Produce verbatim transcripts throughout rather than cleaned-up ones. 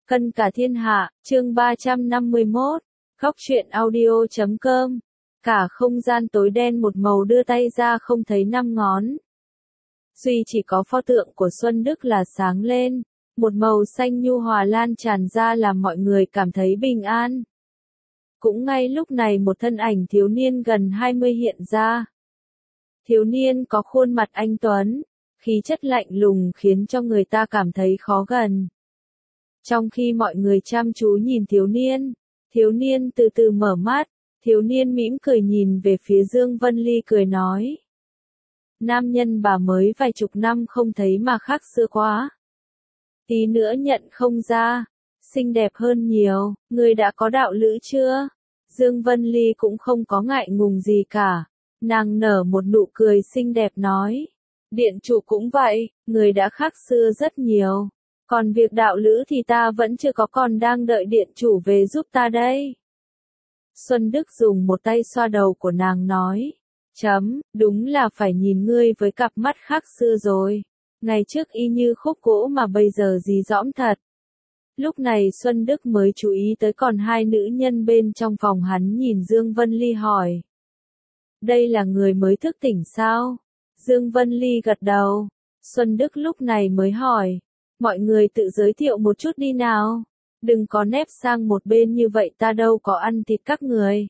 Cân cả thiên hạ, chương ba trăm năm mươi mốt, góc truyện audio chấm com. Cả không gian tối đen một màu, đưa tay ra không thấy năm ngón. Duy chỉ có pho tượng của Xuân Đức là sáng lên, một màu xanh nhu hòa lan tràn ra làm mọi người cảm thấy bình an. Cũng ngay lúc này một thân ảnh thiếu niên gần hai mươi hiện ra. Thiếu niên có khuôn mặt anh tuấn, khí chất lạnh lùng khiến cho người ta cảm thấy khó gần. Trong khi mọi người chăm chú nhìn thiếu niên, thiếu niên từ từ mở mắt, thiếu niên mỉm cười nhìn về phía Dương Vân Ly cười nói. Nam nhân bà mới vài chục năm không thấy mà khác xưa quá. Tí nữa nhận không ra, xinh đẹp hơn nhiều, người đã có đạo lữ chưa? Dương Vân Ly cũng không có ngại ngùng gì cả, nàng nở một nụ cười xinh đẹp nói. Điện chủ cũng vậy, người đã khác xưa rất nhiều. Còn việc đạo lữ thì ta vẫn chưa có, còn đang đợi điện chủ về giúp ta đây. Xuân Đức dùng một tay xoa đầu của nàng nói. Chấm, đúng là phải nhìn ngươi với cặp mắt khác xưa rồi. Ngày trước y như khúc gỗ mà bây giờ dí dõm thật. Lúc này Xuân Đức mới chú ý tới còn hai nữ nhân bên trong phòng, hắn nhìn Dương Vân Ly hỏi. Đây là người mới thức tỉnh sao? Dương Vân Ly gật đầu. Xuân Đức lúc này mới hỏi. Mọi người tự giới thiệu một chút đi nào. Đừng có nép sang một bên như vậy, ta đâu có ăn thịt các người.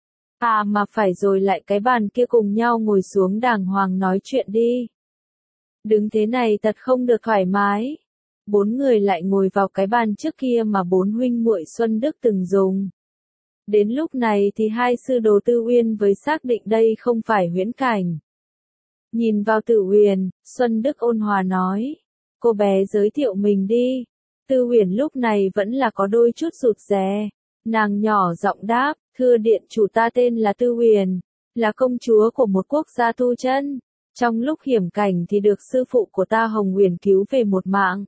À mà phải rồi, lại cái bàn kia cùng nhau ngồi xuống đàng hoàng nói chuyện đi. Đứng thế này thật không được thoải mái. Bốn người lại ngồi vào cái bàn trước kia mà bốn huynh muội Xuân Đức từng dùng. Đến lúc này thì hai sư đồ Tư Uyên với xác định đây không phải huyễn cảnh. Nhìn vào Tử Uyển, Xuân Đức ôn hòa nói. Cô bé giới thiệu mình đi. Tư Uyển lúc này vẫn là có đôi chút rụt rè. Nàng nhỏ giọng đáp, thưa điện chủ, ta tên là Tư Uyển, là công chúa của một quốc gia tu chân. Trong lúc hiểm cảnh thì được sư phụ của ta Hồng Uyển cứu về một mạng.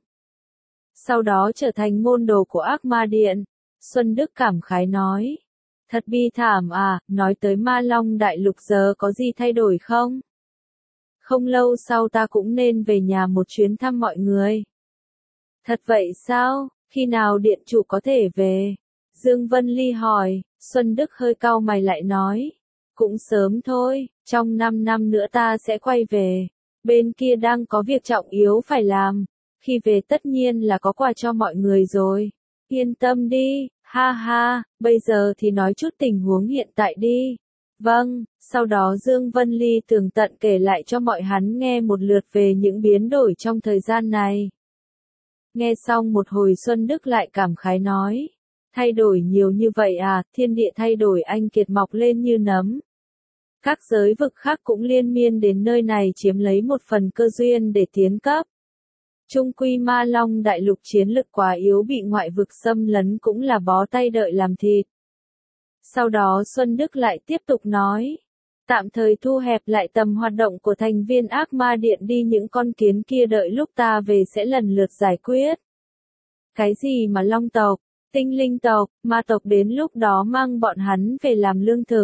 Sau đó trở thành môn đồ của Ác Ma Điện. Xuân Đức cảm khái nói. Thật bi thảm à, nói tới Ma Long Đại Lục giờ có gì thay đổi không? Không lâu sau ta cũng nên về nhà một chuyến thăm mọi người. Thật vậy sao, khi nào điện chủ có thể về? Dương Vân Ly hỏi. Xuân Đức hơi cau mày lại nói. Cũng sớm thôi, trong năm năm nữa ta sẽ quay về. Bên kia đang có việc trọng yếu phải làm. Khi về tất nhiên là có quà cho mọi người rồi. Yên tâm đi, ha ha, bây giờ thì nói chút tình huống hiện tại đi. Vâng, sau đó Dương Vân Ly tường tận kể lại cho mọi hắn nghe một lượt về những biến đổi trong thời gian này. Nghe xong một hồi Xuân Đức lại cảm khái nói. Thay đổi nhiều như vậy à, thiên địa thay đổi, anh kiệt mọc lên như nấm. Các giới vực khác cũng liên miên đến nơi này chiếm lấy một phần cơ duyên để tiến cấp. Trung quy Ma Long Đại Lục chiến lực quá yếu, bị ngoại vực xâm lấn cũng là bó tay đợi làm thịt. Sau đó Xuân Đức lại tiếp tục nói. Tạm thời thu hẹp lại tầm hoạt động của thành viên Ác Ma Điện đi, những con kiến kia đợi lúc ta về sẽ lần lượt giải quyết. Cái gì mà long tộc, tinh linh tộc, ma tộc, đến lúc đó mang bọn hắn về làm lương thực.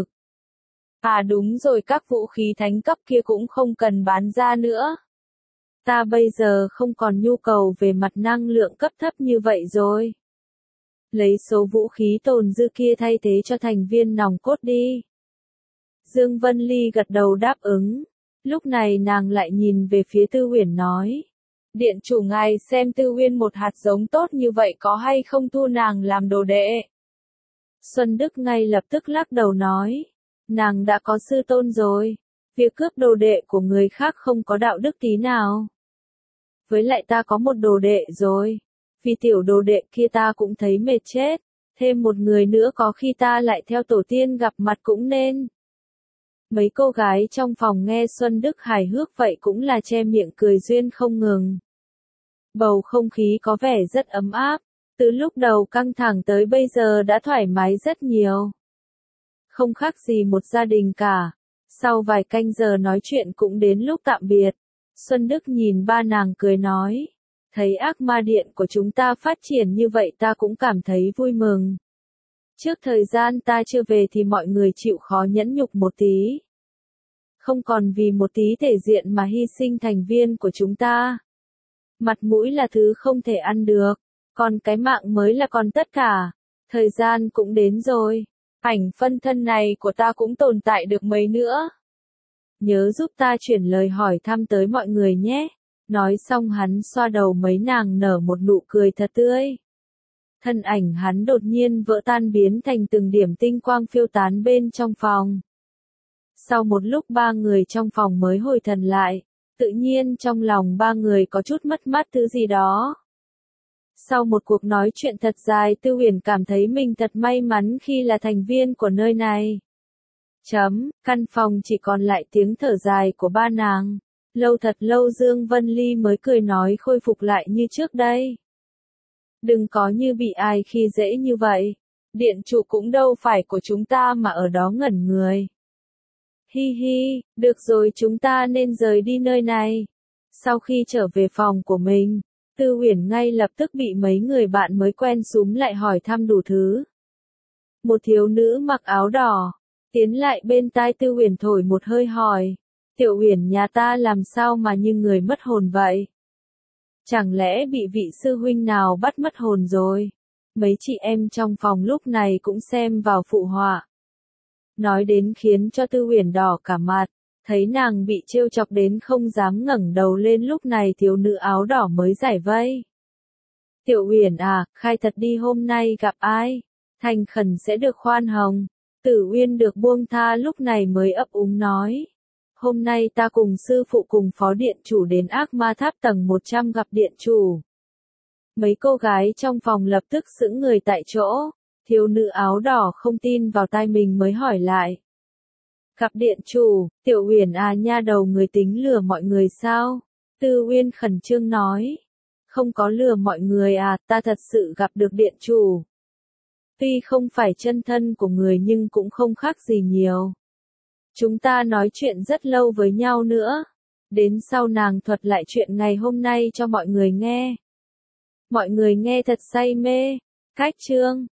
À đúng rồi, các vũ khí thánh cấp kia cũng không cần bán ra nữa. Ta bây giờ không còn nhu cầu về mặt năng lượng cấp thấp như vậy rồi. Lấy số vũ khí tồn dư kia thay thế cho thành viên nòng cốt đi. Dương Vân Ly gật đầu đáp ứng. Lúc này nàng lại nhìn về phía Tư Uyển nói. Điện chủ ngài xem Tư Uyên một hạt giống tốt như vậy có hay không thu nàng làm đồ đệ? Xuân Đức ngay lập tức lắc đầu nói. Nàng đã có sư tôn rồi. Việc cướp đồ đệ của người khác không có đạo đức tí nào. Với lại ta có một đồ đệ rồi. Vì tiểu đồ đệ kia ta cũng thấy mệt chết. Thêm một người nữa có khi ta lại theo tổ tiên gặp mặt cũng nên. Mấy cô gái trong phòng nghe Xuân Đức hài hước vậy cũng là che miệng cười duyên không ngừng. Bầu không khí có vẻ rất ấm áp. Từ lúc đầu căng thẳng tới bây giờ đã thoải mái rất nhiều. Không khác gì một gia đình cả. Sau vài canh giờ nói chuyện cũng đến lúc tạm biệt. Xuân Đức nhìn ba nàng cười nói. Thấy Ác Ma Điện của chúng ta phát triển như vậy ta cũng cảm thấy vui mừng. Trước thời gian ta chưa về thì mọi người chịu khó nhẫn nhục một tí. Không còn vì một tí thể diện mà hy sinh thành viên của chúng ta. Mặt mũi là thứ không thể ăn được. Còn cái mạng mới là còn tất cả. Thời gian cũng đến rồi. Ảnh phân thân này của ta cũng tồn tại được mấy nữa. Nhớ giúp ta chuyển lời hỏi thăm tới mọi người nhé. Nói xong hắn xoa đầu mấy nàng nở một nụ cười thật tươi. Thân ảnh hắn đột nhiên vỡ tan biến thành từng điểm tinh quang phiêu tán bên trong phòng. Sau một lúc ba người trong phòng mới hồi thần lại, tự nhiên trong lòng ba người có chút mất mát thứ gì đó. Sau một cuộc nói chuyện thật dài, Tư Huyền cảm thấy mình thật may mắn khi là thành viên của nơi này. Chấm, căn phòng chỉ còn lại tiếng thở dài của ba nàng. Lâu thật lâu Dương Vân Ly mới cười nói khôi phục lại như trước đây. Đừng có như bị ai khi dễ như vậy. Điện chủ cũng đâu phải của chúng ta mà ở đó ngẩn người. Hi hi, được rồi, chúng ta nên rời đi nơi này. Sau khi trở về phòng của mình, Tư Huyền ngay lập tức bị mấy người bạn mới quen súm lại hỏi thăm đủ thứ. Một thiếu nữ mặc áo đỏ, tiến lại bên tai Tư Huyền thổi một hơi hỏi. Tiểu Huyền nhà ta làm sao mà như người mất hồn vậy? Chẳng lẽ bị vị sư huynh nào bắt mất hồn rồi? Mấy chị em trong phòng lúc này cũng xem vào phụ họa. Nói đến khiến cho Tư Huyền đỏ cả mặt, thấy nàng bị trêu chọc đến không dám ngẩng đầu lên, lúc này thiếu nữ áo đỏ mới giải vây. Tiểu Huyền à, khai thật đi, hôm nay gặp ai? Thành khẩn sẽ được khoan hồng. Tử Uyên được buông tha lúc này mới ấp úng nói. Hôm nay ta cùng sư phụ cùng phó điện chủ đến ác ma tháp tầng một trăm gặp điện chủ. Mấy cô gái trong phòng lập tức sững người tại chỗ. Thiếu nữ áo đỏ không tin vào tai mình mới hỏi lại. Gặp điện chủ, Tiểu Huyền à, nha đầu người tính lừa mọi người sao? Tư Uyên khẩn trương nói. Không có lừa mọi người à, ta thật sự gặp được điện chủ. Tuy không phải chân thân của người nhưng cũng không khác gì nhiều. Chúng ta nói chuyện rất lâu với nhau nữa. Đến sau nàng thuật lại chuyện ngày hôm nay cho mọi người nghe. Mọi người nghe thật say mê. Cách chương